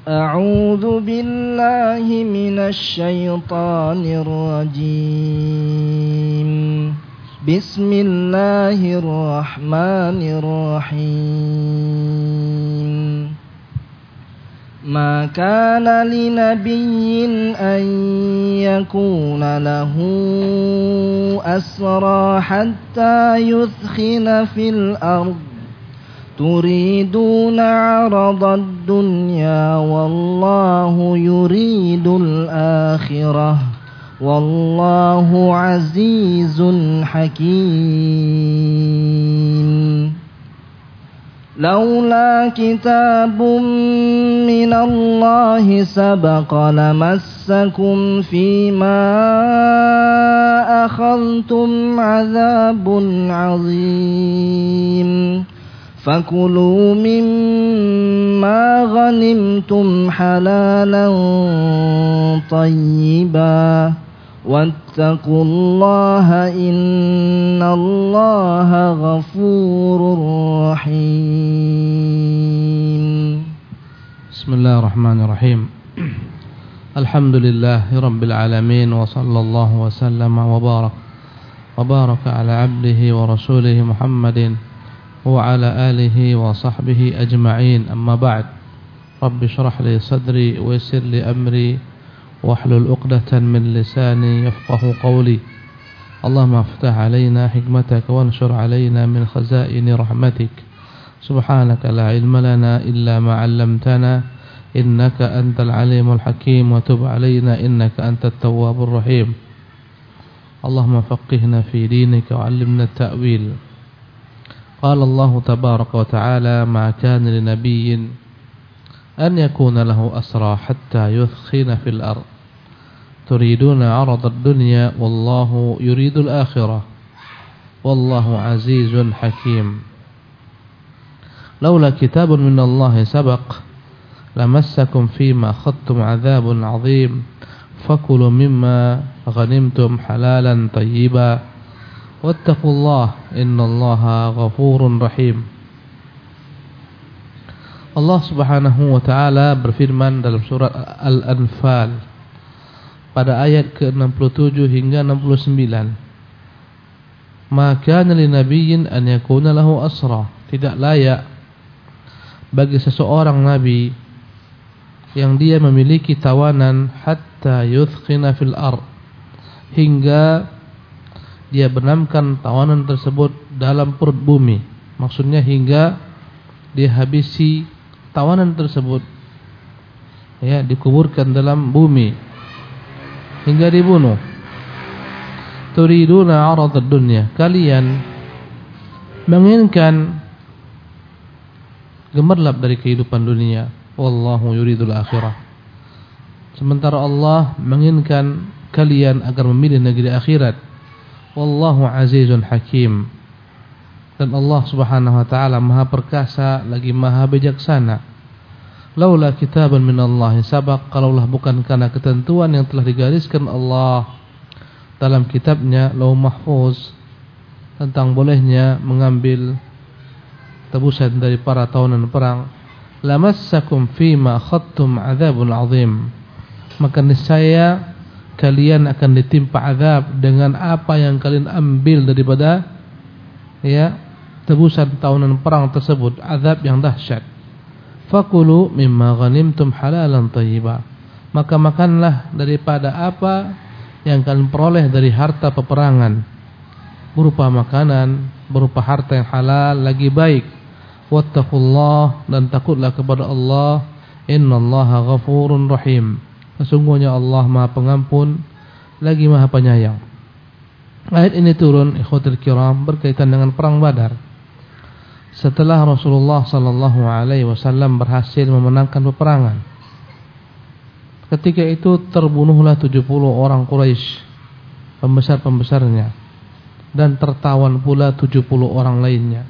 أعوذ بالله من الشيطان الرجيم بسم الله الرحمن الرحيم ما كان لنبي أن يكون له أسرى حتى يثخن في الأرض تريدون عرض الدنيا والله يريد الآخرة والله عزيز حكيم لولا كتاب من الله سبق لمسكم فيما أخذتم عذاب عظيم فكلوا مما غنمتم حلالا طيبا واتقوا الله إن الله غفور رحيم بسم الله الرحمن الرحيم الحمد لله رب العالمين وصلى الله وسلم وبارك على عبده ورسوله محمد وعلى آله وصحبه أجمعين أما بعد رب اشرح لي صدري ويسر لي أمري واحلل عقدة من لساني يفقه قولي اللهم افتح علينا حكمتك وانشر علينا من خزائن رحمتك سبحانك لا علم لنا إلا ما علمتنا إنك أنت العليم الحكيم وتب علينا إنك أنت التواب الرحيم اللهم فقهنا في دينك وعلمنا التأويل قال الله تبارك وتعالى ما كان لنبي أن يكون له أسرى حتى يثخن في الأرض تريدون عرض الدنيا والله يريد الآخرة والله عزيز حكيم لولا كتاب من الله سبق لمسكم فيما أخذتم عذاب عظيم فكلوا مما غنمتم حلالا طيبا واتقوا الله إن الله غفور رحيم. Allah Subhanahu wa taala berfirman dalam surat Al-Anfal pada ayat ke-67 hingga 69. Maka li nabiyyin an yakuna lahu asra. Tidak layak bagi seseorang nabi yang dia memiliki tawanan hatta yuthkhina fil ard, hingga dia benamkan tawanan tersebut dalam perut bumi. Maksudnya hingga dia habisi tawanan tersebut, ya, dikuburkan dalam bumi hingga dibunuh. Turiduna 'arad ad-dunya, kalian menginginkan gemerlap dari kehidupan dunia. Wallahu yuridul akhirah. Sementara Allah menginginkan kalian agar memilih negeri akhirat. Wallahu azizun hakim. Dan Allah Subhanahu wa taala Maha perkasa lagi Maha bijaksana. Laula kitaban minallahi sabaq, kalaulah bukan karena ketentuan yang telah digariskan Allah dalam kitabnya Lauh Mahfuz tentang bolehnya mengambil tebusan dari para tawanan perang, lamassakum fima akhadtum adzabun azim, maka niscaya kalian akan ditimpa azab dengan apa yang kalian ambil daripada, ya, tebusan tawanan perang tersebut, azab yang dahsyat. Fakulu mimma ghanimtum halalan thayyiba, maka makanlah daripada apa yang kalian peroleh dari harta peperangan, berupa makanan, berupa harta yang halal lagi baik. Wattaqullah, dan takutlah kepada Allah. Innallaha ghafurun rahim, sesungguhnya Allah Maha Pengampun lagi Maha Penyayang. Ayat ini turun, ikhwatul kiram, berkaitan dengan perang Badar. Setelah Rasulullah sallallahu alaihi wasallam berhasil memenangkan peperangan, ketika itu terbunuhlah 70 orang Quraisy, pembesar-pembesarnya, dan tertawan pula 70 orang lainnya.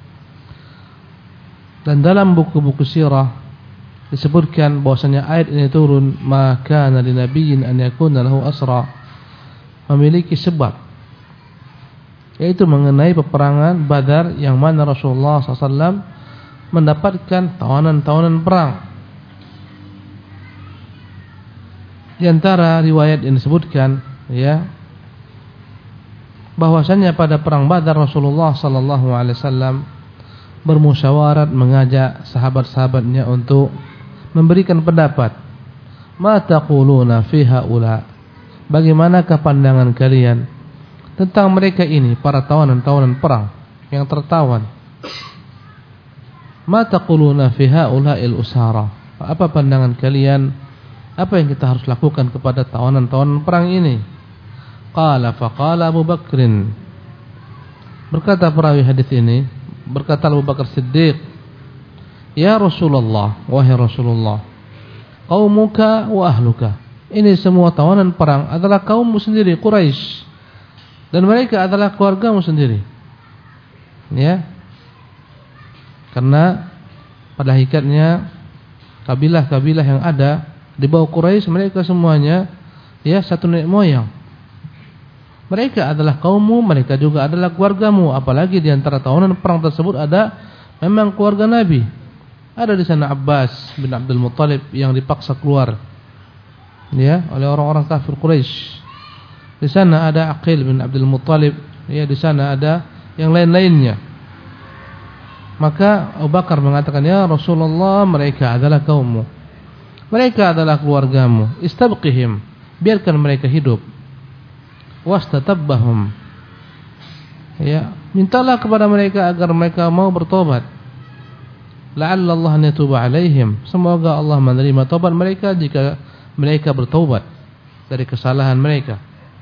Dan dalam buku-buku sirah disebutkan bahwasanya ayat ini turun, maka kana linabiyyin an yakuna lahu asra, memiliki sebab, yaitu mengenai peperangan Badar, yang mana Rasulullah SAW mendapatkan tawanan-tawanan perang. Di antara riwayat yang disebutkan ya bahwasanya pada perang Badar Rasulullah sallallahu alaihi wasallam bermusyawarat mengajak sahabat-sahabatnya untuk memberikan pendapat. Ma taquluna fi haula? Bagaimanakah pandangan kalian tentang mereka ini, para tawanan-tawanan perang yang tertawan? Ma taquluna fi haula'il usara? Apa pandangan kalian? Apa yang kita harus lakukan kepada tawanan-tawanan perang ini? Qala faqala Abu Bakrin. Berkata perawi hadis ini, berkata Abu Bakar Siddiq, "Ya Rasulullah, wahai Rasulullah, qaumuka wa ahluka." Ini semua tawanan perang adalah kaummu sendiri, Quraisy. Dan mereka adalah keluargamu sendiri. Ya. Karena pada hakikatnya kabilah-kabilah yang ada di bawah Quraisy mereka semuanya ya satu nenek moyang. Mereka adalah kaummu, mereka juga adalah keluargamu. Apalagi di antara tawanan perang tersebut ada memang keluarga Nabi. Ada di sana Abbas bin Abdul Muttalib yang dipaksa keluar ya oleh orang-orang kafir Quraisy. Di sana ada Aqil bin Abdul Muttalib, ya di sana ada yang lain-lainnya. Maka Abu Bakar mengatakan, "Ya Rasulullah, mereka adalah kaummu. Mereka adalah keluargamu. Istabqihim, biarkan mereka hidup. Wastatabbahum." Ya, mintalah kepada mereka agar mereka mau bertobat. La'alla Allah an yatuba alaihim. Semoga Allah menerima taubat mereka jika mereka bertaubat dari kesalahan mereka.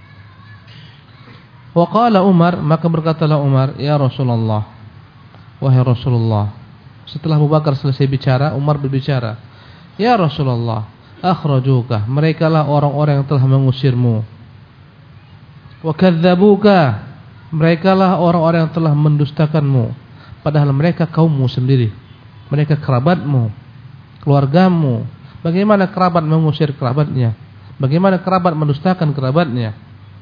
Wa qala Umar, maka berkatalah Umar, "Ya Rasulullah, wahai Rasulullah." Setelah Abu Bakar selesai bicara, Umar berbicara, "Ya Rasulullah, akhrajuka, merekalah orang-orang yang telah mengusirmu. Wa kadzabuka, merekalah orang-orang yang telah mendustakanmu, padahal mereka kaummu sendiri. Mereka kerabatmu, keluargamu. Bagaimana kerabat mengusir kerabatnya? Bagaimana kerabat mendustakan kerabatnya?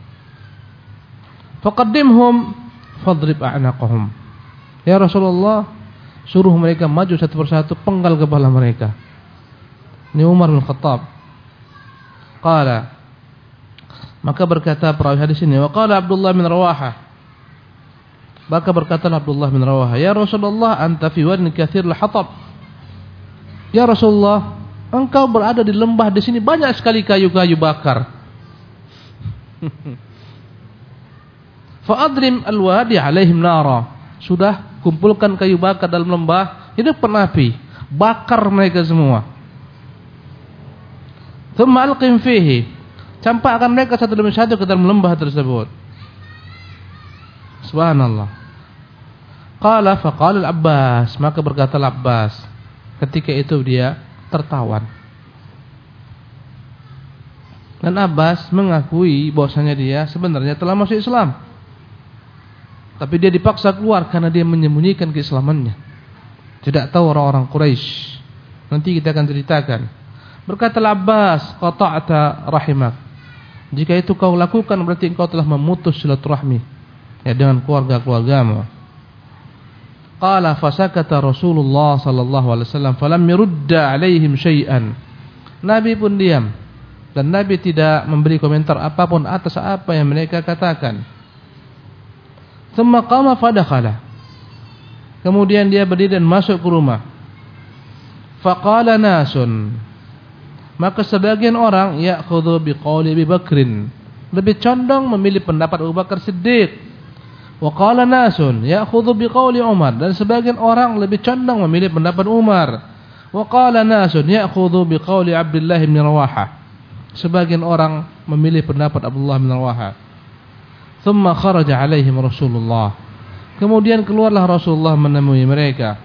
Faqaddimhum fadrib a'naqahum." Ya Rasulullah, suruh mereka maju satu persatu, penggal kepala mereka. Ini Umar bin Khattab. Qala, maka berkata perawi hadis ini, wa qala Abdullah bin Rawahah. Maka berkatalah Abdullah bin Rawahah, "Ya Rasulullah, anta fi wadin katsir al-hatab." Ya Rasulullah, engkau berada di lembah, di sini banyak sekali kayu-kayu bakar. Fa adrim al-wadi alaihim nara. Sudah kumpulkan kayu bakar dalam lembah, hidupkan api, bakar mereka semua. Thumma alqim fihi. Campakkan mereka satu demi satu ke dalam lembah tersebut. Subhanallah. Qala faqala al-Abbas, maka berkatalah Abbas. Ketika itu dia tertawan. Dan Abbas mengakui bahwasanya dia sebenarnya telah masuk Islam. Tapi dia dipaksa keluar karena dia menyembunyikan keislamannya. Tidak tahu orang-orang Quraisy. Nanti kita akan ceritakan. Berkatalah Abbas, qata'ta rahimak. Jika itu kau lakukan berarti engkau telah memutus silaturahmi ya dengan keluarga-keluargamu. Qala fasakata Rasulullah sallallahu alaihi wasallam falam yurda alaihim syai'an. Nabi pun diam dan Nabi tidak memberi komentar apapun atas apa yang mereka katakan. Thumma qama fadakhala. Kemudian dia berdiri dan masuk ke rumah. Faqala nasun. Maka sebagian orang ya'khudhu biqauli Abi Bakrin, lebih condong memilih pendapat Abu Bakar Siddiq. Wa qala nasun ya'khudhu biqauli Umar, dan sebagian orang lebih condong memilih pendapat Umar. Wa qala nasun ya'khudhu biqauli Abdullah bin Rawahah, sebagian orang memilih pendapat Abdullah bin Rawahah. Thumma kharaja alaihim Rasulullah. Kemudian keluarlah Rasulullah menemui mereka.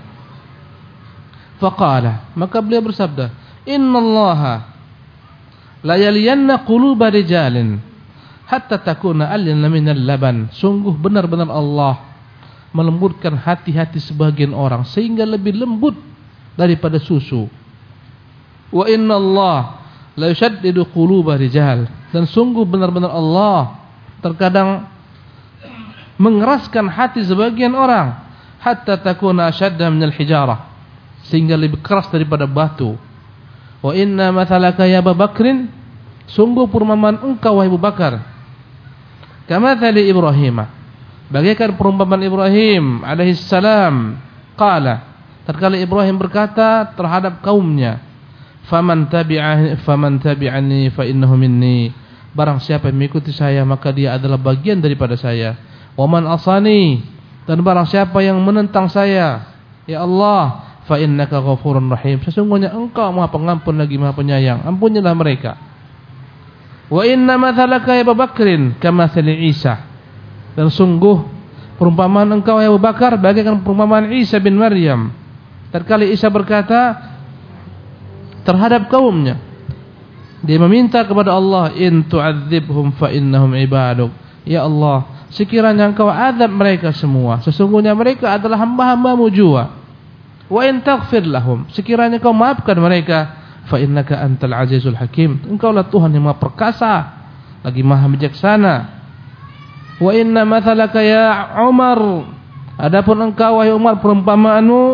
Faqala, maka beliau bersabda, "Innallaha la yaliyanna quluba rijalin hatta takuna alyana minal laban." Sungguh benar-benar Allah melembutkan hati-hati sebagian orang sehingga lebih lembut daripada susu. Wa innallaha la yushaddidu quluba rijal, dan sungguh benar-benar Allah terkadang mengeraskan hati sebagian orang hatta takuna ashadda minal hijarah, sehingga lebih keras daripada batu. Wa inna mathalaka ya Abu Bakrin Sungguh perumpamaan engkau wahai Abu Bakar, kamathali Ibrahim, bagaikan perumpamaan Ibrahim alaihi salam. Qala, tatkala Ibrahim berkata terhadap kaumnya, faman tabi'ani fa innahu minni, barang siapa yang mengikuti saya maka dia adalah bagian daripada saya. Wa man asani, dan barang siapa yang menentang saya, ya Allah, fa innaka ghafurun rahim, sesungguhnya engkau Maha Pengampun lagi Maha Penyayang, ampunilah mereka. Wa inna mathalaka ya Abu Bakrin kamathali Isa, dan sungguh perumpamaan engkau ya Abu Bakar bagaikan perumpamaan Isa bin Maryam. Tatkala Isa berkata terhadap kaumnya, dia meminta kepada Allah, in tu'adzibhum fa innahum ibaduk, ya Allah, sekiranya engkau azab mereka semua, sesungguhnya mereka adalah hamba-hambamu jua. Wa in taghfir lahum, sekiranya kau maafkan mereka, fa innaka antal azizul hakim, engkaulah Tuhan yang Maha Perkasa lagi Maha Bijaksana. Wa inna mathalaka ya Umar, adapun engkau wahai Umar perumpamaanmu,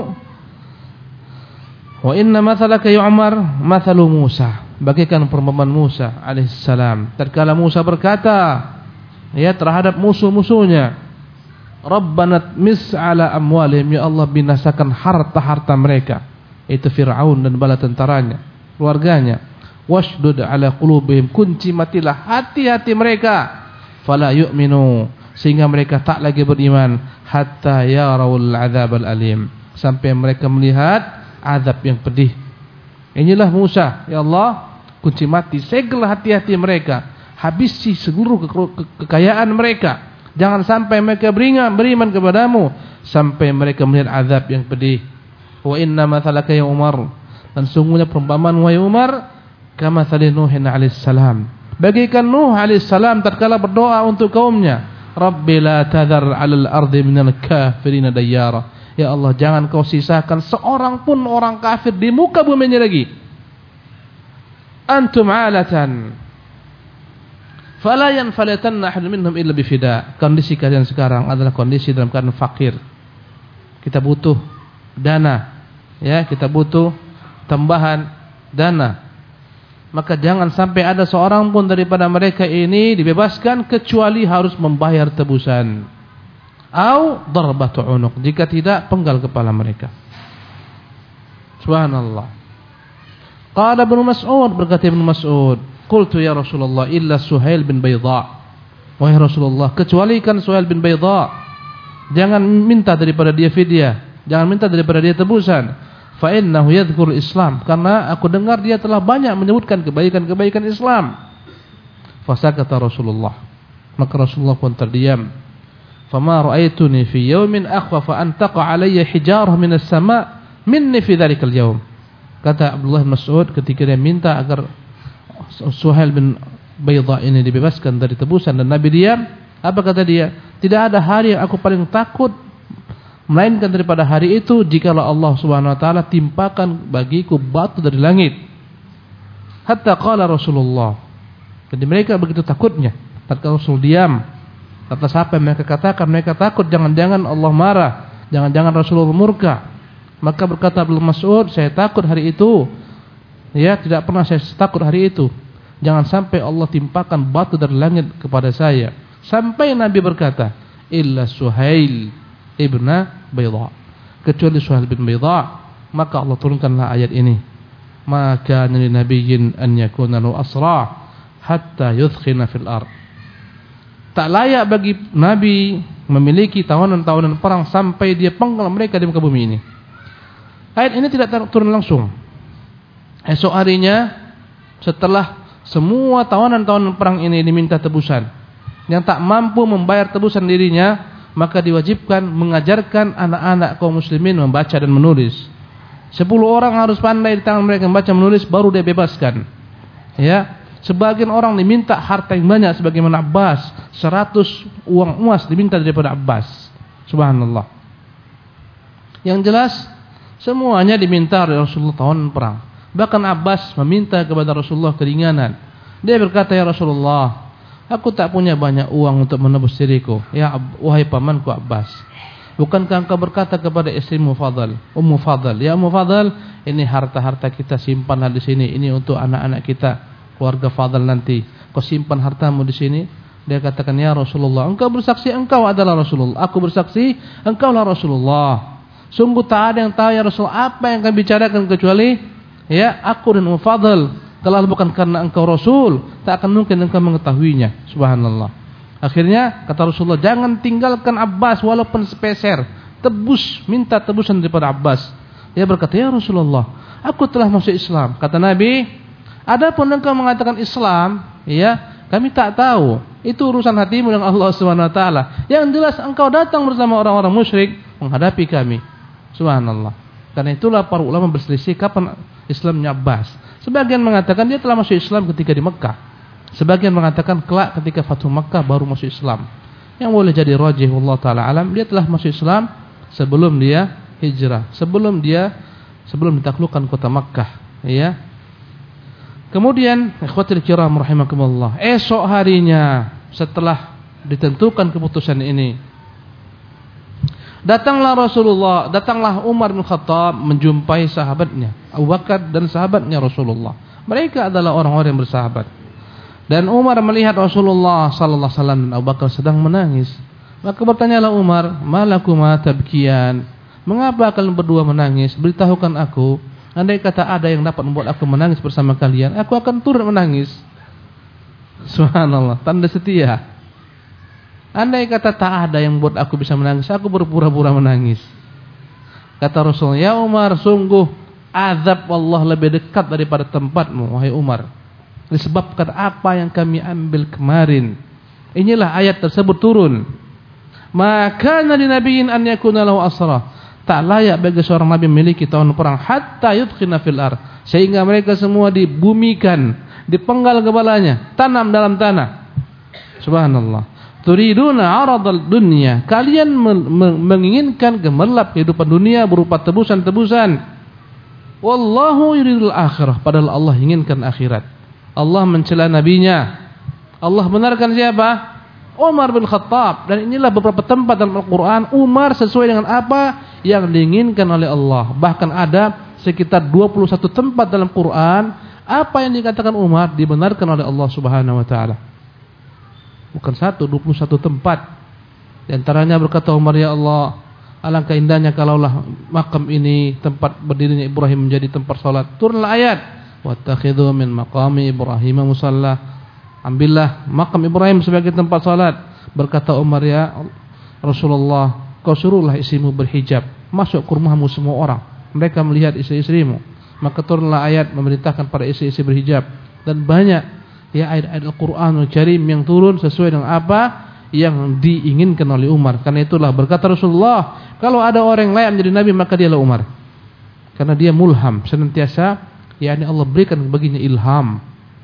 wa inna mathalaka ya Umar mathalu Musa, bagaikan perumpamaan Musa alaihissalam. Tatkala Musa berkata ya terhadap musuh-musuhnya, Rabbana tmis ala amwalihim, ya Allah binasakan harta-harta mereka, itu Fir'aun dan bala tentaranya, keluarganya. Washdud ala qulubihim, kunci matilah hati-hati mereka, fala yu'minu, sehingga mereka tak lagi beriman, hatta yarawul adzabal alim, sampai mereka melihat azab yang pedih. Inilah Musa, ya Allah, kunci mati, segel hati-hati mereka, habisi seluruh kekayaan mereka, jangan sampai mereka beriman kepadamu sampai mereka melihat azab yang pedih. Wa inna mathalaka ya Umar, dan sungguhnya perumpamaan wahai Umar kamathali Nuhin alaihissalam, bagaikan Nuh alaihissalam tatkala berdoa untuk kaumnya, Rabbi la tadhar 'alal ardi minal kafirin dayyara, ya Allah jangan kau sisakan seorang pun orang kafir di muka bumi ini lagi. Antum 'alatan fala yanfalatanna ahadun minhum illa bifida, kondisi kalian sekarang adalah kondisi dalam keadaan fakir, kita butuh dana, ya, kita butuh tambahan dana, maka jangan sampai ada seorang pun daripada mereka ini dibebaskan kecuali harus membayar tebusan, au darbatu unuq, jika tidak penggal kepala mereka. Subhanallah. Qala Ibnu Mas'ud, berkata Ibnu Mas'ud, qultu ya Rasulullah illa Suhail bin Baydha, wahai Rasulullah kecualikan Suhail bin Baydha, jangan minta daripada dia fidyah, jangan minta daripada dia tebusan, fa innahu yadhkur Islam, karena aku dengar dia telah banyak menyebutkan kebaikan-kebaikan Islam. Fasakata Rasulullah, maka Rasulullah pun terdiam. Fama ra'aituni fi yawmin akhwafa an taqa alayya hijarah minas sama' minni fi dhalikal yawm. Kata Abdullah bin Mas'ud ketika dia minta agar Suhail bin Baydha ini dibebaskan dari tebusan dan Nabi diam, apa kata dia? Tidak ada hari yang aku paling takut melainkan daripada hari itu jikalau Allah Subhanahu wa taala timpakan bagiku batu dari langit. Hatta qala Rasulullah, jadi mereka begitu takutnya tatkala Rasul diam. Atas apa yang mereka katakan, mereka takut jangan-jangan Allah marah, jangan-jangan Rasulullah murka. Maka berkata Ibnu Mas'ud, saya takut hari itu, ya, tidak pernah saya takut hari itu, jangan sampai Allah timpakan batu dari langit kepada saya. Sampai Nabi berkata, illa Suhail ibna Baydha, kecuali Suhail bin Baydha. Maka Allah turunkanlah ayat ini, maka li nabiyyin an yakuna lahu asra hatta yudkhina fil ard, tak layak bagi Nabi memiliki tawanan-tawanan perang sampai dia penggal mereka di muka bumi ini. Ayat ini tidak turun langsung. Esok harinya setelah semua tawanan-tawanan perang ini diminta tebusan, yang tak mampu membayar tebusan dirinya, maka diwajibkan mengajarkan anak-anak kaum muslimin membaca dan menulis. 10 orang harus pandai di tangan mereka membaca menulis, baru dia bebaskan. Ya, sebagian orang diminta harta yang banyak sebagaimana Abbas, 100 uang emas diminta daripada Abbas. Subhanallah. Yang jelas semuanya diminta oleh Rasulullah tawanan perang. Bahkan Abbas meminta kepada Rasulullah keringanan. Dia berkata, ya Rasulullah, aku tak punya banyak uang untuk menebus diriku. Ya wahai pamanku Abbas, bukankah engkau berkata kepada istrimu Fadl, Ummu Fadl, ya Ummu Fadl, ini harta-harta kita simpanlah di sini, ini untuk anak-anak kita, keluarga Fadl nanti, kau simpan hartamu di sini. Dia katakan, ya Rasulullah, engkau bersaksi engkau adalah Rasulullah. Aku bersaksi engkaulah Rasulullah. Sungguh tak ada yang tahu ya Rasulullah apa yang kami bicarakan kecuali ya aku dan Fadl. Kalau bukan karena engkau Rasul, tak akan mungkin engkau mengetahuinya. Subhanallah. Akhirnya kata Rasulullah, jangan tinggalkan Abbas walaupun sepeser. Tebus, minta tebusan daripada Abbas. Dia berkata, ya Rasulullah, aku telah masuk Islam. Kata Nabi, adapun engkau mengatakan Islam, ya, kami tak tahu. Itu urusan hatimu dengan Allah Subhanahu wa taala. Yang jelas engkau datang bersama orang-orang musyrik menghadapi kami. Subhanallah. Karena itulah para ulama berselisih kapan Islamnya Abbas. Sebagian mengatakan dia telah masuk Islam ketika di Mekah. Sebagian mengatakan kelak ketika Fathu Mekah baru masuk Islam. Yang boleh jadi rajih wallahu taala alam, dia telah masuk Islam sebelum dia hijrah, sebelum ditaklukkan kota Makkah, ya. Kemudian ikhwatul kiram rahimakumullah, esok harinya setelah ditentukan keputusan ini, datanglah Umar bin Khattab menjumpai sahabatnya Abu Bakar dan sahabatnya Rasulullah. Mereka adalah orang-orang yang bersahabat. Dan Umar melihat Rasulullah sallallahu alaihi wasallam dan Abu Bakar sedang menangis. Maka bertanyalah Umar, "Malakuma tabkiyan?" Mengapa kalian berdua menangis? Beritahukan aku. Andai kata ada yang dapat membuat aku menangis bersama kalian, aku akan turut menangis. Subhanallah, tanda setia. Andai kata tak ada yang membuat aku bisa menangis, aku berpura-pura menangis. Kata Rasulullah, ya Umar, sungguh azab Allah lebih dekat daripada tempatmu, wahai Umar. Disebabkan apa yang kami ambil kemarin. Inilah ayat tersebut turun. Maka nabi nabiin an yakuna lahu asra. Tak layak bagi seorang nabi memiliki tawanan perang hatta yudkhina fil ar, sehingga mereka semua dibumikan, dipenggal kepalanya, tanam dalam tanah. Subhanallah. Turiduna aradal dunya, kalian menginginkan gemerlap kehidupan dunia berupa tebusan-tebusan. Wallahu yuridul akhirah, padahal Allah inginkan akhirat. Allah mencela nabinya. Allah benarkan siapa? Umar bin Khattab. Dan inilah beberapa tempat dalam Al-Quran Umar sesuai dengan apa yang diinginkan oleh Allah. Bahkan ada sekitar 21 tempat dalam Quran apa yang dikatakan Umar dibenarkan oleh Allah Subhanahu wa taala. Bukan satu, 21 tempat. Di antaranya berkata Umar, ya Allah, alangkah indahnya kalaulah makam ini, tempat berdirinya Ibrahim, menjadi tempat salat. Turunlah ayat, wattakhidhu min maqami Ibrahim musalla. Ambillah makam Ibrahim sebagai tempat salat. Berkata Umar, ya Rasulullah, kau suruhlah istrimu berhijab, masuk ke rumahmu semua orang, mereka melihat istri-istrimu. Maka turunlah ayat memerintahkan para istri-istri berhijab. Dan banyak ya ayat-ayat Al-Quranul Karim yang turun sesuai dengan apa yang diinginkan oleh Umar. Karena itulah berkata Rasulullah, kalau ada orang yang layak menjadi nabi maka dialah Umar. Karena dia mulham, senantiasa yakni Allah berikan baginya ilham.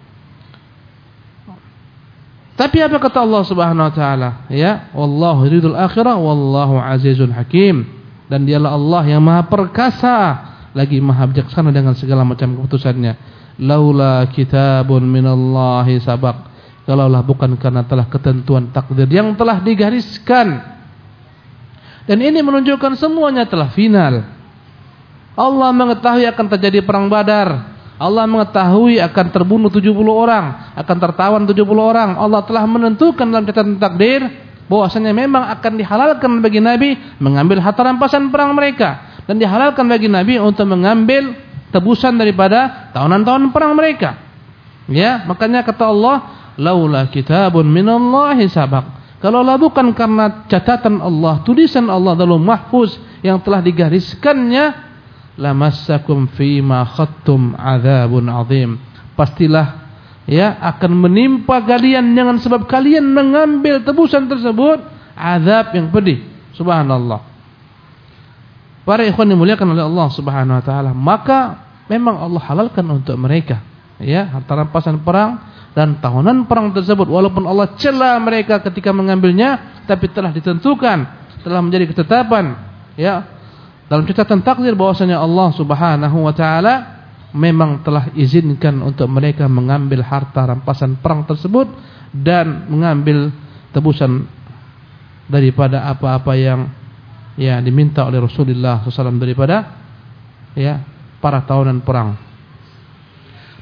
Tapi apa kata Allah Subhanahu wa taala? Ya, wallahu yuridul akhirah wallahu azizun hakim. Dan dialah Allah yang Maha perkasa lagi Maha bijaksana dengan segala macam keputusannya. Laula kitabun minallahi sabaq. Kalaulah bukan karena telah ketentuan takdir yang telah digariskan. Dan ini menunjukkan semuanya telah final. Allah mengetahui akan terjadi perang Badar. Allah mengetahui akan terbunuh 70 orang, akan tertawan 70 orang. Allah telah menentukan dalam catatan takdir bahwasanya memang akan dihalalkan bagi Nabi mengambil harta rampasan perang mereka, dan dihalalkan bagi Nabi untuk mengambil tebusan daripada tawanan-tawanan perang mereka. Ya, makanya kata Allah, laula kitabun minallahi sabaq. Kalaulah bukan karena catatan Allah, tulisan Allah dalam mahfuz yang telah digariskannya, lamassakum fima khattum adzabun azim. Pastilah ya akan menimpa kalian dengan sebab kalian mengambil tebusan tersebut azab yang pedih. Subhanallah. Para ikhwan dimuliakan oleh Allah Subhanahu wa taala, maka memang Allah halalkan untuk mereka ya harta rampasan perang dan tawanan perang tersebut, walaupun Allah cela mereka ketika mengambilnya, tapi telah ditentukan, telah menjadi ketetapan ya dalam catatan takdir bahwasanya Allah Subhanahu wa taala memang telah izinkan untuk mereka mengambil harta rampasan perang tersebut dan mengambil tebusan daripada apa-apa yang ya diminta oleh Rasulullah SAW daripada ya para tawanan perang.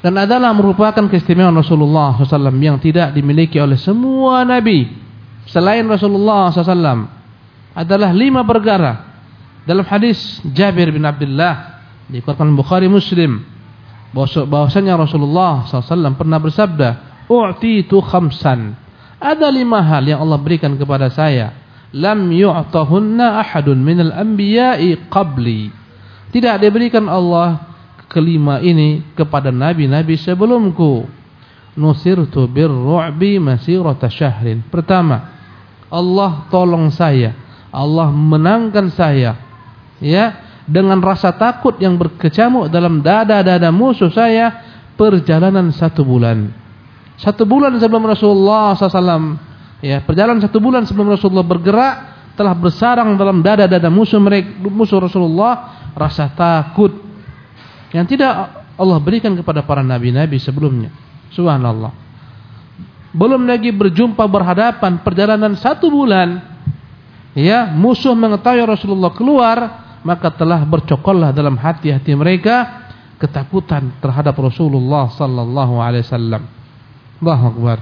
Dan adalah merupakan keistimewaan Rasulullah SAW yang tidak dimiliki oleh semua Nabi selain Rasulullah SAW. Adalah 5 perkara. Dalam hadis Jabir bin Abdullah dikeluarkan Bukhari Muslim, bahwasanya Rasulullah SAW pernah bersabda, "U'titu khamsan." Ada 5 hal yang Allah berikan kepada saya, lam yu'tahunna ahadun minal anbiya'i qabli. Tidak diberikan Allah kelima ini kepada nabi-nabi sebelumku. Nusirtu birru'bi masirata syahrin. Pertama, Allah tolong saya, Allah menangkan saya, ya, dengan rasa takut yang berkecamuk dalam dada-dada musuh saya perjalanan 1 bulan. 1 bulan sebelum Rasulullah SAW, ya, perjalanan 1 bulan sebelum Rasulullah bergerak, telah bersarang dalam dada-dada musuh Rasulullah rasa takut yang tidak Allah berikan kepada para nabi-nabi sebelumnya. Subhanallah. Belum lagi berjumpa berhadapan perjalanan 1 bulan, ya, musuh mengetahui Rasulullah keluar, maka telah bercokollah dalam hati-hati mereka ketakutan terhadap Rasulullah sallallahu alaihi wasallam. Allahu Akbar.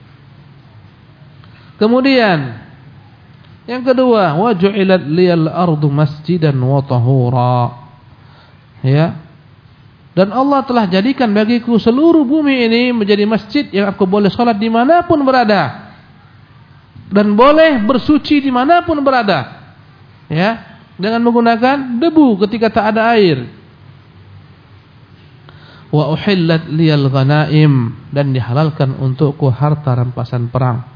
Kemudian yang kedua, wa ju'ilat liyal ardu masjidan wa tahura. Ya. Dan Allah telah jadikan bagiku seluruh bumi ini menjadi masjid yang aku boleh sholat dimanapun berada, dan boleh bersuci dimanapun berada, ya, dengan menggunakan debu ketika tak ada air. Wa uhillat liyal ghanaim, dan dihalalkan untukku harta rampasan perang.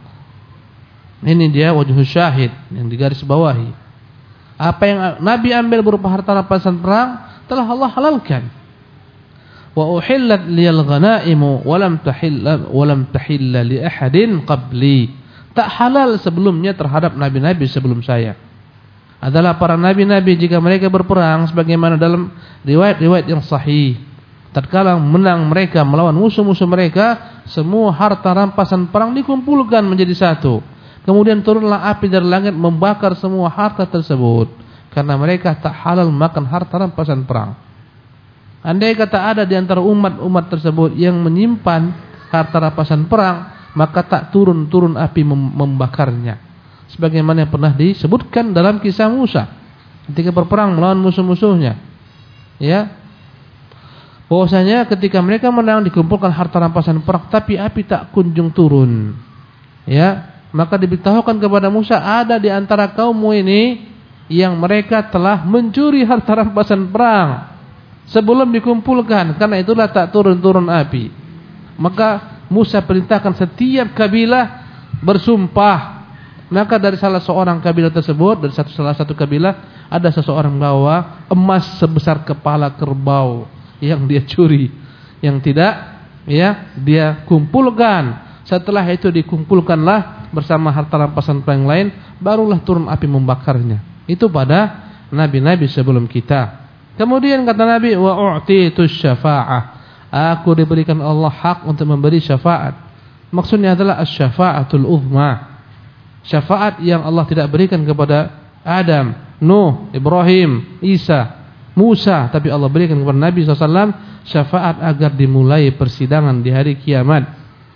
Ini dia wajhul syahid yang digaris bawahi. Apa yang Nabi ambil berupa harta rampasan perang telah Allah halalkan. Wa uhillat liyal ghanaimu wa lam tahilla li ahadin qabli. Tak halal sebelumnya terhadap nabi-nabi sebelum saya. Adalah para nabi-nabi jika mereka berperang sebagaimana dalam riwayat-riwayat yang sahih. Tatkala menang mereka melawan musuh-musuh mereka, semua harta rampasan perang dikumpulkan menjadi satu. Kemudian turunlah api dari langit membakar semua harta tersebut, karena mereka tak halal makan harta rampasan perang. Andai kata ada di antara umat-umat tersebut yang menyimpan harta rampasan perang, maka tak turun api membakarnya. Sebagaimana yang pernah disebutkan dalam kisah Musa ketika berperang melawan musuh-musuhnya. Ya. Bahwasanya ketika mereka menang dikumpulkan harta rampasan perang, tapi api tak kunjung turun. Ya, maka diberitahukan kepada Musa, ada di antara kaummu ini yang mereka telah mencuri harta rampasan perang sebelum dikumpulkan, karena itulah tak turun api. Maka Musa perintahkan setiap kabilah bersumpah. Maka dari salah seorang kabilah tersebut, dari salah satu kabilah, ada seseorang bawa emas sebesar kepala kerbau yang dia curi, yang tidak, ya, dia kumpulkan. Setelah itu dikumpulkanlah bersama harta rampasan perang lain, barulah turun api membakarnya. Itu pada nabi-nabi sebelum kita. Kemudian kata Nabi, wa u'titu syafa'ah, aku diberikan Allah hak untuk memberi syafaat. Maksudnya adalah asy-syafa'atul uzma, syafaat yang Allah tidak berikan kepada Adam, Nuh, Ibrahim, Isa, Musa, tapi Allah berikan kepada Nabi SAW syafaat agar dimulai persidangan di hari kiamat.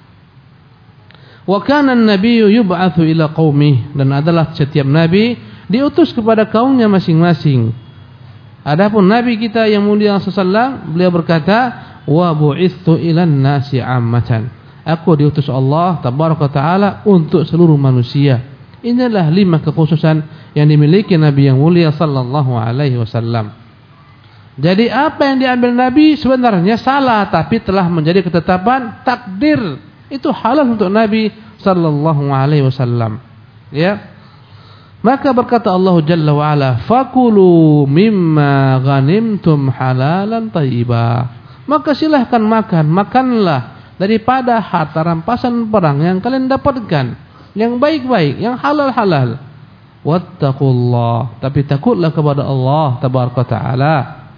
Wa kana an-nabiyyu yub'atsu ila qaumih, dan adalah setiap nabi diutus kepada kaumnya masing-masing. Adapun nabi kita yang mulia sallallahu, beliau berkata, wa bu'itsu ilan nasi 'ammatan, aku diutus Allah tabaraka taala untuk seluruh manusia. Inilah 5 kekhususan yang dimiliki nabi yang mulia sallallahu alaihi wasallam. Jadi apa yang diambil nabi sebenarnya salah, tapi telah menjadi ketetapan takdir. Itu halal untuk Nabi sallallahu alaihi wasallam. Ya. Maka berkata Allah Jalla wa Ala, "Fakulu mimma ghanimtum halalan thayyiba." Maka silahkan makanlah daripada harta rampasan perang yang kalian dapatkan, yang baik-baik, yang halal-halal. Wattaqullah, tapi takutlah kepada Allah tabaraka taala.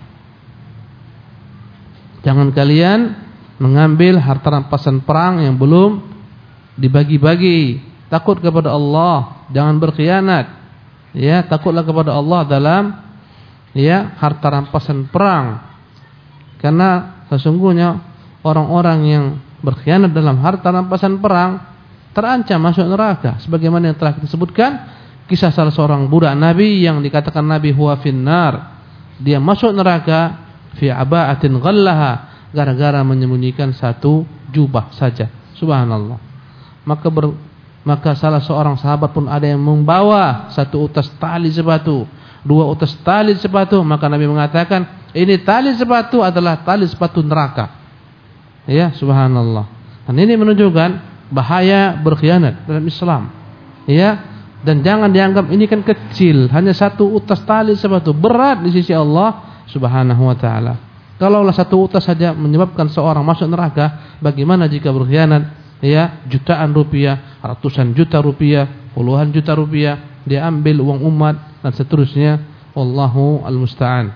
Jangan kalian mengambil harta rampasan perang yang belum dibagi-bagi. Takut kepada Allah, jangan berkhianat. Ya, takutlah kepada Allah dalam, ya, harta rampasan perang. Karena sesungguhnya orang-orang yang berkhianat dalam harta rampasan perang terancam masuk neraka, sebagaimana yang telah kita sebutkan kisah salah seorang budak Nabi yang dikatakan Nabi huwa finnar, dia masuk neraka fi aba'atin ghallaha, gara-gara menyembunyikan satu jubah saja. Subhanallah. Maka salah seorang sahabat pun ada yang membawa satu utas tali sepatu, dua utas tali sepatu, maka Nabi mengatakan ini tali sepatu adalah tali sepatu neraka. Ya, subhanallah. Dan ini menunjukkan bahaya berkhianat dalam Islam. Ya, dan jangan dianggap ini kan kecil, hanya satu utas tali sepatu, berat di sisi Allah Subhanahu wa taala. Kalaulah satu utas saja menyebabkan seorang masuk neraka, bagaimana jika berkhianat? Ya, jutaan rupiah, ratusan juta rupiah, puluhan juta rupiah, dia ambil uang umat dan seterusnya. Wallahu al-musta'an.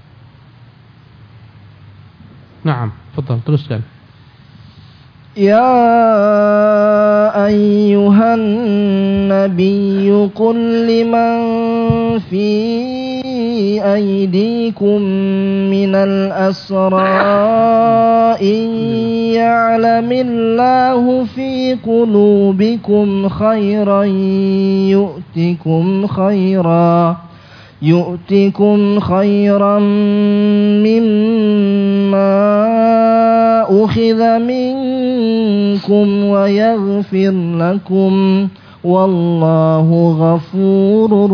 Naam, fadhal, teruskan. Ya ayyuhan nabiyyu qul liman fi aydikum minal asra in ya'lamillahu fi qulubikum khairan yu'tikum khairan mimma ukhidha minkum wa yaghfir lakum wallahu ghafurur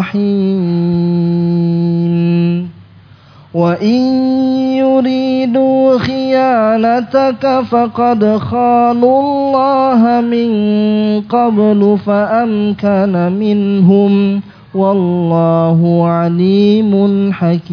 rahim. Wa in yuridu khiyanataka faqad khanu Allah min qablu fa amkana minhum wallahu alimun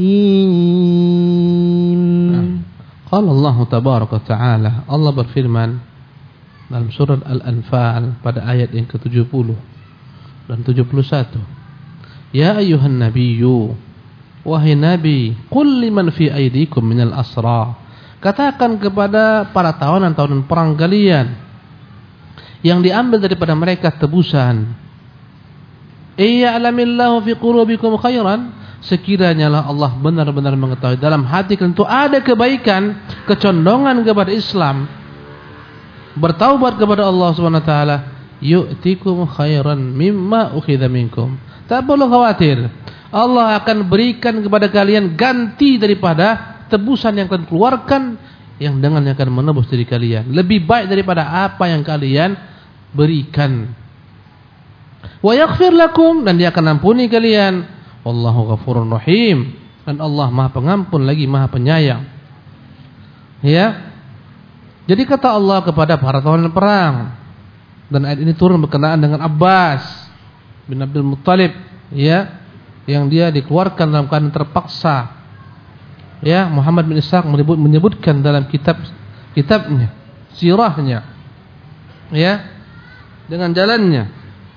hakim. Qala Allah tabaraka ta'ala, Allah berfirman dalam surat Al-Anfal pada ayat yang ke-70 dan 71. Ya ayyuhan nabiyyu, wahai nabi, qul liman fi aydikum minal asra, katakan kepada para tawanan-tawanan perang kalian yang diambil daripada mereka tebusan, iya'lamillahu fi qulubikum khairan, sekiranya lah Allah benar-benar mengetahui dalam hati kalian itu ada kebaikan, kecondongan kepada Islam, bertaubat kepada Allah Subhanahu wa taala, yu'tikum khairan mimma ukhidha minkum. Tak perlu khawatir, Allah akan berikan kepada kalian ganti daripada tebusan yang kalian keluarkan, yang dengannya akan menebus diri kalian lebih baik daripada apa yang kalian berikan. Wa yaghfir lakum, dan dia akan ampuni kalian. Wallahu ghafurur rahim, dan Allah Maha Pengampun lagi Maha Penyayang. Ya. Jadi kata Allah kepada para tawanan perang, dan ayat ini turun berkenaan dengan Abbas bin Abdul Muttalib, ya, yang dia dikeluarkan dalam keadaan terpaksa. Ya, Muhammad bin Ishaq menyebutkan dalam kitabnya, sirahnya, ya, dengan jalannya.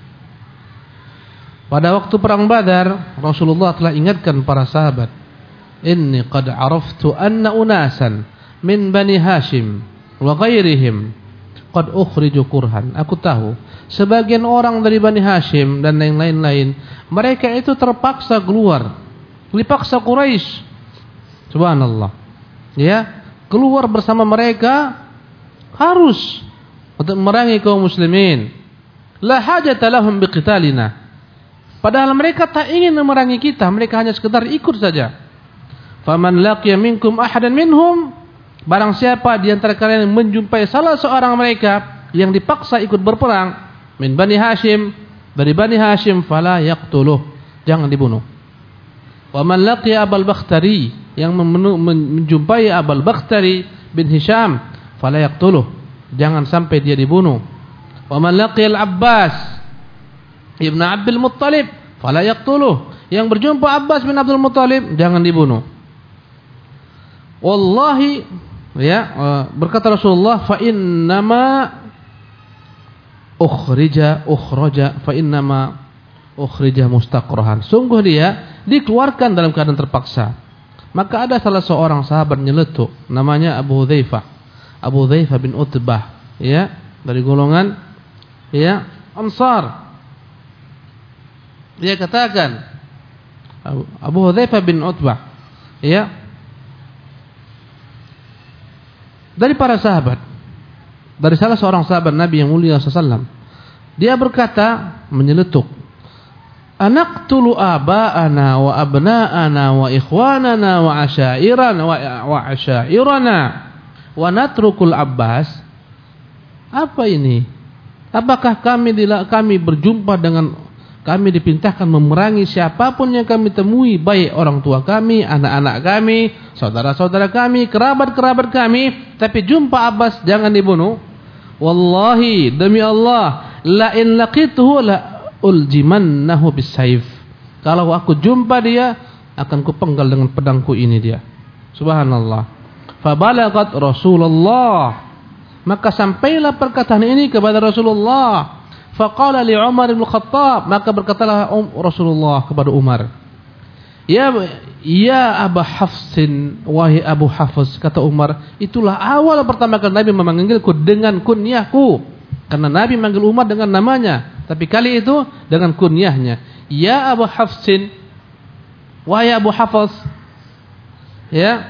Pada waktu perang Badar, Rasulullah telah ingatkan para sahabat, inni qad araftu anna unasan min Bani Hashim wa ghairihim qad ukhriju kurhan. Aku tahu sebagian orang dari Bani Hashim dan yang lain-lain, mereka itu terpaksa keluar, dipaksa Quraisy. Subhanallah. Ya, keluar bersama mereka harus untuk memerangi kaum muslimin. La hajata lahum biqitalina. Padahal mereka tak ingin memerangi kita, mereka hanya sekedar ikut saja. Faman laqiya minkum ahadan minhum, barang siapa di antara kalian yang menjumpai salah seorang mereka yang dipaksa ikut berperang, min Bani Hashim, dari Bani Hashim, fala yaqtuluh, jangan dibunuh. Wa man laqiya Abul Bakhtari, yang menjumpai Abul Bakhtari bin Hisham, fala yaqtuluh, jangan sampai dia dibunuh. Wa man laqiya Al-Abbas Ibn Abdul Muttalib, fala yaqtuluh, yang berjumpa Abbas bin Abdul Muttalib, jangan dibunuh. Wallahi, ya, berkata Rasulullah, fa innama ukhrija mustaqrahan, sungguh dia dikeluarkan dalam keadaan terpaksa. Maka ada salah seorang sahabat nyeletuk, namanya Abu Hudzaifah bin Utbah, ya, dari golongan, ya, Ansar. Dia katakan, Abu Hudzaifah bin Utbah, ya, dari para sahabat. Dari salah seorang sahabat Nabi yang mulia sallallahu. Dia berkata menyeletuk, "Anaqtulu aba'ana wa abna'ana wa ikhwanana wa asyairana wa natrukul Abbas." Apa ini? Apakah kami berjumpa dengan, kami dipintahkan memerangi siapapun yang kami temui, baik orang tua kami, anak-anak kami, saudara-saudara kami, kerabat-kerabat kami, tapi jumpa Abbas jangan dibunuh? Wallahi, demi Allah, la in laqituhu la uljimannahu bisayf. Kalau aku jumpa dia, akan kupenggal dengan pedangku ini dia. Subhanallah. Fabalagat Rasulullah, maka sampailah perkataan ini kepada Rasulullah. Faqala li Umar bin Khattab, maka berkatalah Rasulullah kepada Umar, Ya Abu Hafsin, wahai Abu Hafs, kata Umar, itulah awal pertama kali Nabi memanggilku dengan kunyahku. Karena Nabi manggil Umar dengan namanya, tapi kali itu dengan kunyahnya. Ya Abu Hafsin, wahai Abu Hafs, ya,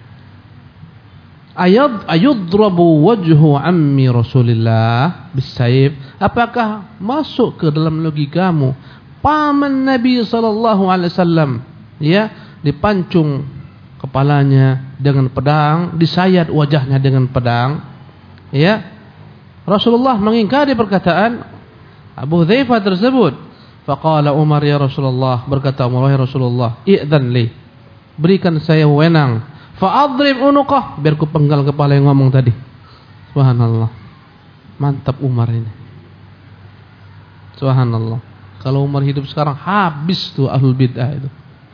ayudrabu wajhu ammi Rasulillah bisayf. Apakah masuk ke dalam logikamu paman Nabi sallallahu alaihi wasallam, ya, dipancung kepalanya dengan pedang, disayat wajahnya dengan pedang, ya? Rasulullah mengingkari perkataan Abu Hudzaifah tersebut. Faqala Umar, ya Rasulullah, berkata Umar, wahai Rasulullah, i'dzan li, berikan saya wewenang, fa'adrib unuqah, biar ku penggal kepala yang ngomong tadi. Subhanallah. Mantap Umar ini. Subhanallah. Kalau Umar hidup sekarang, habis tuh ahlul bid'ah itu.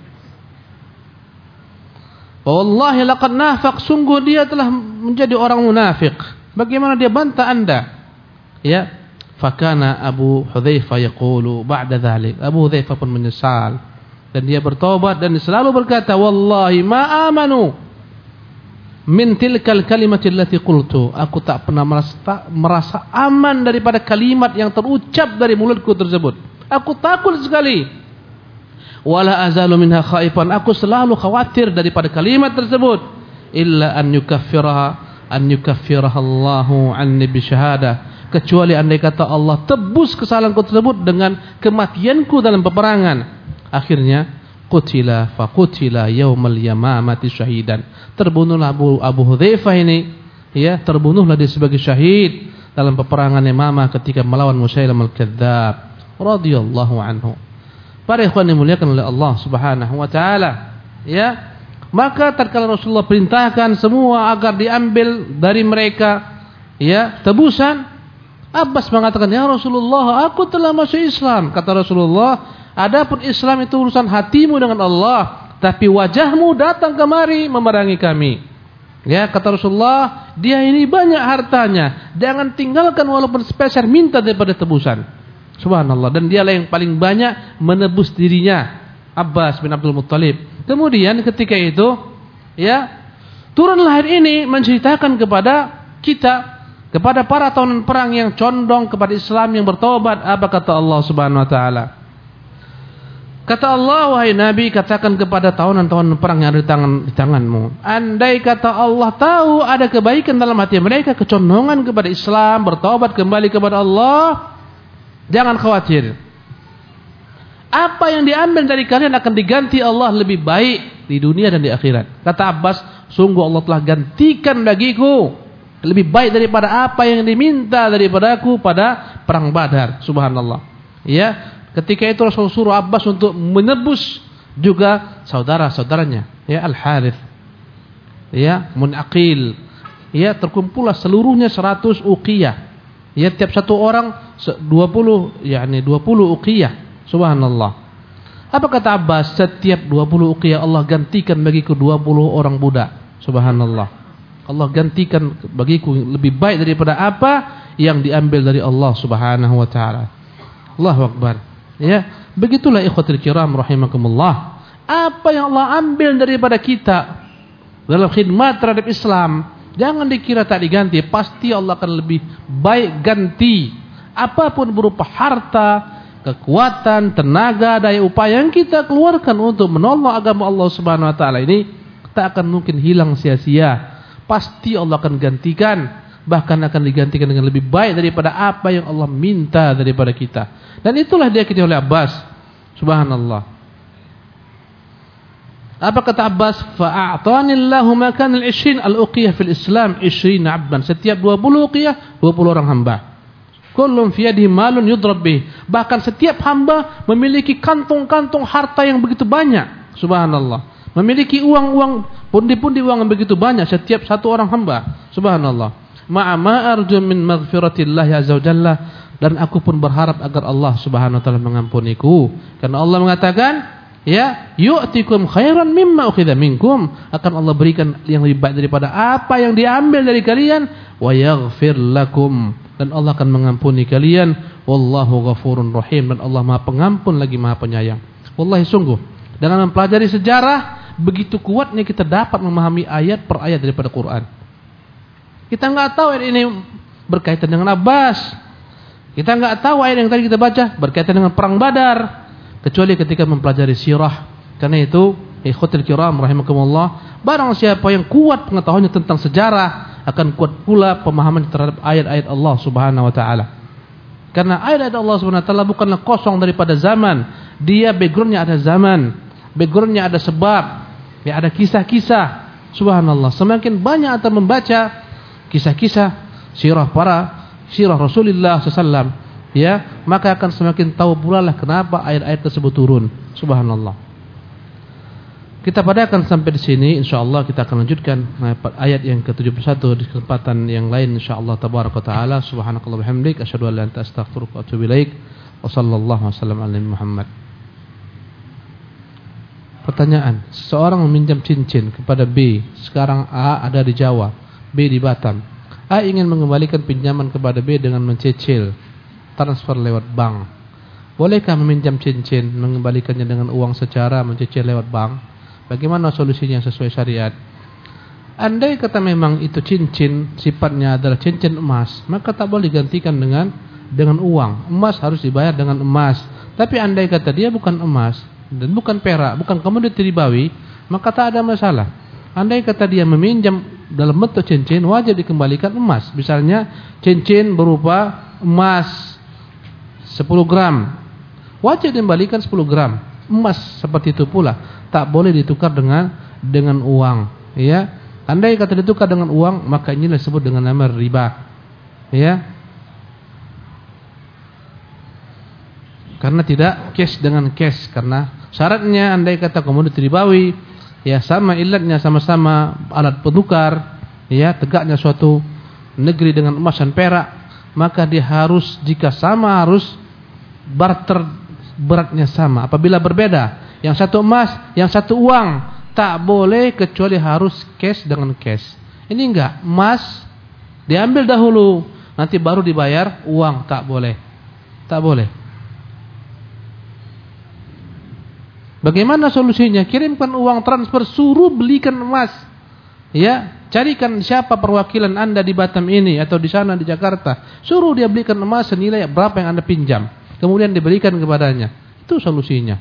Wallahi laqad nafaq, sungguh dia telah menjadi orang munafik. Bagaimana dia bantah Anda? Ya, fakana Abu Hudzaifah yaqulu ba'da dzalik. Abu Hudzaifah pun menyesal dan dia bertobat dan selalu berkata, wallahi ma amanu min tilkal kalimati allati qultu. Aku tak pernah merasa aman daripada kalimat yang terucap dari mulutku tersebut. Aku takut sekali. Wala azalu minha khaifan, aku selalu khawatir daripada kalimat tersebut. Illa an yukaffiraha Allahu anni bi syahadah, kecuali andai kata Allah tebus kesalahanku tersebut dengan kematianku dalam peperangan. Akhirnya qutila yaumal yamamati syahidan. Terbunuhlah Abu Hudzaifah ini, ya, terbunuhlah dia sebagai syahid dalam peperangan Yamamah ketika melawan Musailamah al-Kadzdzab radhiyallahu anhu. Para ikhwan yang dimuliakan oleh Allah Subhanahu wa taala, ya, maka tatkala Rasulullah perintahkan semua agar diambil dari mereka, ya, tebusan, Abbas mengatakan, ya Rasulullah, aku telah masuk Islam. Kata Rasulullah, adapun Islam itu urusan hatimu dengan Allah, tapi wajahmu datang kemari memerangi kami. Ya, kata Rasulullah, dia ini banyak hartanya, jangan tinggalkan walaupun sepeser, minta daripada tebusan. Subhanallah. Dan dialah yang paling banyak menebus dirinya, Abbas bin Abdul Muttalib. Kemudian ketika itu, ya, turunlah ayat ini menceritakan kepada kita, kepada para tawanan perang yang condong kepada Islam, yang bertobat. Apa kata Allah Subhanahu wa taala? Kata Allah, wahai Nabi, katakan kepada tawanan-tawanan perang yang ada di tanganmu, andai kata Allah tahu ada kebaikan dalam hati mereka, kecondongan kepada Islam, bertobat kembali kepada Allah, jangan khawatir. Apa yang diambil dari kalian akan diganti Allah lebih baik di dunia dan di akhirat. Kata Abbas, sungguh Allah telah gantikan bagiku lebih baik daripada apa yang diminta daripadaku pada perang Badar. Subhanallah. Ya, ketika itu Rasul suruh Abbas untuk menebus juga saudara-saudaranya, ya, Al-Harith, ya, Munaqil, ya, terkumpullah seluruhnya 100 uqiyah. Ya, tiap satu orang 20 uqiyah. Subhanallah. Apa kata Abbas? Setiap 20 uqiyah Allah gantikan bagiku 20 orang budak. Subhanallah. Allah gantikan bagiku lebih baik daripada apa yang diambil dari Allah Subhanahu wa taala. Allahu akbar. Ya, begitulah ikhwatul kiram rahimakumullah. Apa yang Allah ambil daripada kita dalam khidmat terhadap Islam, jangan dikira tak diganti, pasti Allah akan lebih baik ganti. Apapun berupa harta, kekuatan, tenaga, daya upaya yang kita keluarkan untuk menolong agama Allah Subhanahu wa taala ini, tak akan mungkin hilang sia-sia. pasti Allah akan gantikan, bahkan akan digantikan dengan lebih baik daripada apa yang Allah minta daripada kita. Dan itulah diyakini oleh Abbas. Subhanallah. Apa kata Abbas? Fa'a'tanillahu makan al-20 al-uqiyah fil Islam 20 abdan. Setiap 20 uqiyah 20 orang hamba. Kullun fi yadihi malun yudrab bih. Bahkan setiap hamba memiliki kantung-kantung harta yang begitu banyak. Subhanallah. Memiliki uang-uang, pundi-pundi uang yang begitu banyak setiap satu orang hamba. Subhanallah. Ma'a arju min maghfiratillahi azza wa jalla, dan aku pun berharap agar Allah Subhanahu wa taala mengampuniku. Karena Allah mengatakan, ya, yu'tikum khairan mimma ukhidha minkum, akan Allah berikan yang lebih baik daripada apa yang diambil dari kalian, wa yaghfir lakum, dan Allah akan mengampuni kalian. Wallahu ghafurun rahim, dan Allah Maha Pengampun lagi Maha Penyayang. Wallahi sungguh dengan mempelajari sejarah begitu kuatnya kita dapat memahami ayat per ayat daripada Quran. Kita enggak tahu ayat ini berkaitan dengan Abbas. Kita enggak tahu ayat yang tadi kita baca berkaitan dengan perang Badar, kecuali ketika mempelajari sirah. Karena itu, ikhwatul kiram rahimakumullah, barang siapa yang kuat pengetahuannya tentang sejarah, akan kuat pula pemahaman terhadap ayat-ayat Allah Subhanahu wa taala. Karena ayat-ayat Allah Subhanahu wa taala bukanlah kosong daripada zaman. Dia backgroundnya ada zaman, backgroundnya ada sebab, ya ada kisah-kisah. Subhanallah, semakin banyak kita membaca kisah-kisah sirah Rasulullah SAW, ya, maka akan semakin tahu pula lah kenapa ayat-ayat tersebut turun. Subhanallah. Kita padakan sampai di sini, insyaallah kita akan lanjutkan ayat yang ke-71 di kesempatan yang lain insyaallah tabaraka taala. Subhanakallah bihamdik, asyhadu an la ilaha illa anta astaghfiruka wa atubu ilaik. Wa sallallahu wasallam ala Muhammad. Pertanyaan, seseorang meminjam cincin kepada B, sekarang A ada di Jawa, B di Batam. A ingin mengembalikan pinjaman kepada B dengan mencicil, transfer lewat bank. Bolehkah meminjam cincin, mengembalikannya dengan uang secara mencicil lewat bank? Bagaimana solusinya sesuai syariat? Andai kata memang itu cincin sifatnya adalah cincin emas, maka tak boleh digantikan dengan uang. Emas harus dibayar dengan emas. Tapi andai kata dia bukan emas dan bukan perak, bukan komoditi ribawi, maka tak ada masalah. Andai kata dia meminjam dalam bentuk cincin, wajib dikembalikan emas. Misalnya cincin berupa emas 10 gram, wajib dikembalikan 10 gram. Emas seperti itu pula, tak boleh ditukar dengan uang. Ya, andai kata ditukar dengan uang, maka inilah disebut dengan nama riba. Ya, karena tidak cash dengan cash, karena syaratnya andai kata komoditi ribawi, ya sama ilatnya, sama-sama alat penukar, ya tegaknya suatu negeri dengan emas dan perak, maka dia harus, jika sama harus barter, beratnya sama. Apabila berbeda, yang satu emas, yang satu uang, tak boleh kecuali harus cash dengan cash. Ini enggak, emas diambil dahulu, nanti baru dibayar uang, tak boleh. Tak boleh. Bagaimana solusinya? Kirimkan uang transfer, suruh belikan emas. Ya, carikan siapa perwakilan Anda di Batam ini atau di sana di Jakarta. Suruh dia belikan emas senilai berapa yang Anda pinjam, kemudian diberikan kepadanya. Itu solusinya.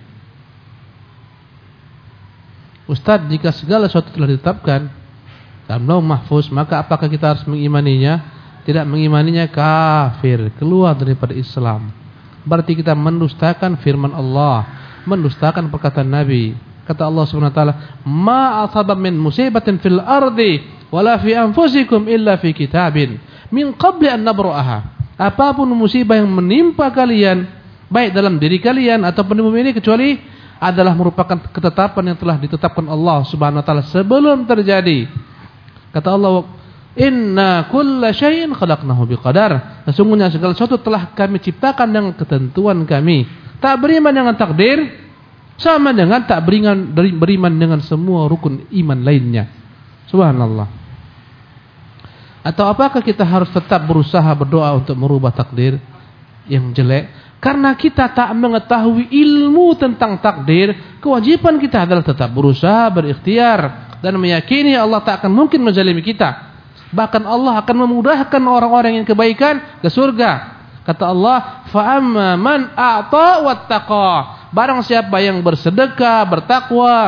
Ustaz, jika segala sesuatu telah ditetapkan dalam Lauh Mahfuz, maka apakah kita harus mengimaninya? Tidak mengimaninya kafir, keluar daripada Islam. Berarti kita mendustakan firman Allah, mendustakan perkataan Nabi. Kata Allah Subhanahu wa taala, "Ma asaba min musibatin fil ardi wala fi anfusikum illa fi kitabin min qabli an nabra'aha." Apapun musibah yang menimpa kalian, baik dalam diri kalian ataupun di bumi ini, kecuali adalah merupakan ketetapan yang telah ditetapkan Allah Subhanahu wa taala sebelum terjadi. Kata Allah, "Inna kulla syai'in khalaqnahu biqadar." Sesungguhnya segala sesuatu telah kami ciptakan dengan ketentuan kami. Tak beriman dengan takdir sama dengan tak beriman dengan semua rukun iman lainnya. Subhanallah. Atau apakah kita harus tetap berusaha berdoa untuk merubah takdir yang jelek? Karena kita tak mengetahui ilmu tentang takdir, kewajiban kita adalah tetap berusaha, berikhtiar, dan meyakini Allah tak akan mungkin menzalimi kita. Bahkan Allah akan memudahkan orang-orang yang kebaikan ke surga. Kata Allah, "Fa'amma man a'ta wattaqa." Barang siapa yang bersedekah, bertakwa,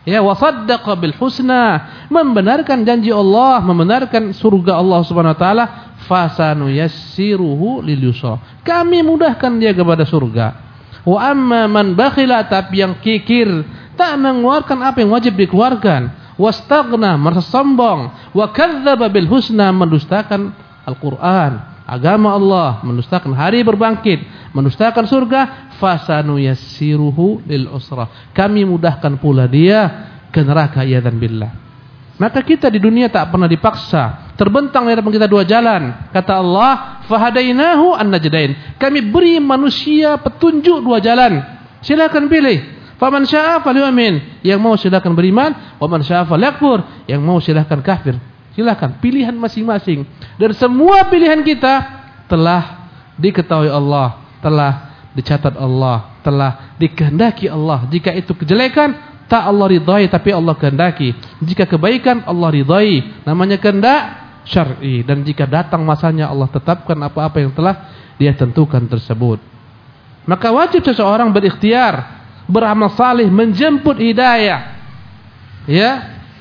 Ya, wa saddaqa bil husna, membenarkan janji Allah, membenarkan surga Allah Subhanahu wa taala, fasanuyassiruhu lil yusra. Kami mudahkan dia kepada surga. Wa amma man bakhila, tapi yang kikir, tak mengeluarkan apa yang wajib dikeluarkan, wastaghna, merasa sombong, wa kadzdzaba bil husna, mendustakan Al-Qur'an, agama Allah, mendustakan hari berbangkit, mendustakan surga, fasanuyassiruhu lil usra. Kami mudahkan pula dia ke neraka, yadzan billah. Maka kita di dunia tak pernah dipaksa, terbentang di depan kita dua jalan. Kata Allah, fahadainahu an-najdain. Kami beri manusia petunjuk dua jalan. Silakan pilih. Faman syaa'a falyu'min. Yang mau silakan beriman, wa man syaa'a falyakfur. Yang mau silakan kafir. Silakan, pilihan masing-masing. Dan semua pilihan kita telah diketahui Allah, telah dicatat Allah, telah dikehendaki Allah. Jika itu kejelekan, tak Allah ridhai, tapi Allah kehendaki. Jika kebaikan, Allah ridhai. Namanya kehendak syar'i. Dan jika datang masanya, Allah tetapkan apa-apa yang telah Dia tentukan tersebut. Maka wajib seseorang berikhtiar, beramal salih, menjemput hidayah. Ya,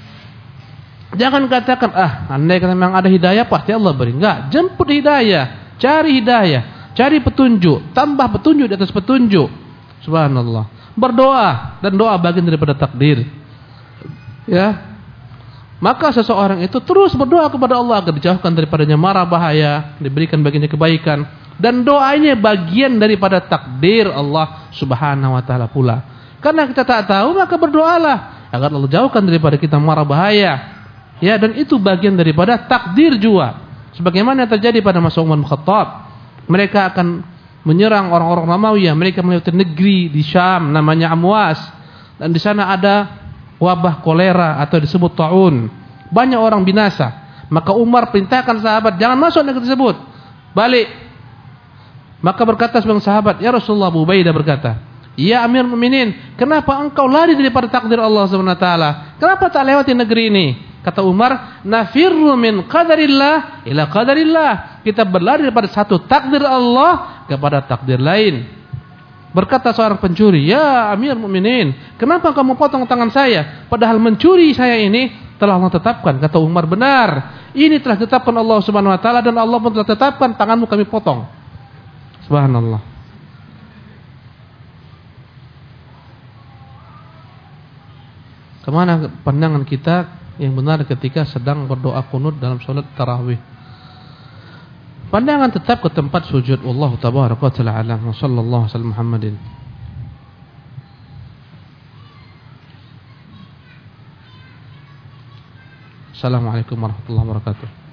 jangan katakan, andai kata memang ada hidayah pasti Allah beri. Enggak, jemput hidayah, cari hidayah, cari petunjuk, tambah petunjuk di atas petunjuk. Subhanallah. Berdoa, dan doa bagian daripada takdir. Ya. Maka seseorang itu terus berdoa kepada Allah agar dijauhkan daripadanya mara bahaya, diberikan bagiannya kebaikan, dan doanya bagian daripada takdir Allah Subhanahu wa taala pula. Karena kita tak tahu, maka berdoalah agar Allah jauhkan daripada kita mara bahaya. Ya, dan itu bagian daripada takdir juga. Sebagaimana yang terjadi pada masa Umar bin Khattab. Mereka akan menyerang orang-orang Romawi. Mereka melewati negeri di Syam namanya Amwas, dan di sana ada wabah kolera atau disebut taun. Banyak orang binasa. Maka Umar perintahkan sahabat jangan masuk negeri tersebut, balik. Maka berkata seorang sahabat, ya Rasulullah, Abu Ubaidah berkata, ya Amir Mukminin, kenapa engkau lari daripada takdir Allah Subhanahu wa taala? Kenapa tak lewati negeri ini? Kata Umar, nafirru min qadarillah ila qadarillah. Kita berlari daripada satu takdir Allah kepada takdir lain. Berkata seorang pencuri, ya Amir Mukminin, kenapa kamu potong tangan saya? Padahal mencuri saya ini telah Allah tetapkan. Kata Umar, benar. Ini telah ditetapkan Allah Subhanahu wa taala, dan Allah pun telah tetapkan, tanganmu kami potong. Subhanallah. Kemana pandangan kita yang benar ketika sedang berdoa qunut dalam salat tarawih? Pandangan tetap ke tempat sujud. Wallahu tabaraka wa ta'ala alam. Wa sallallahu alaihi Muhammadin. Assalamualaikum warahmatullahi wabarakatuh.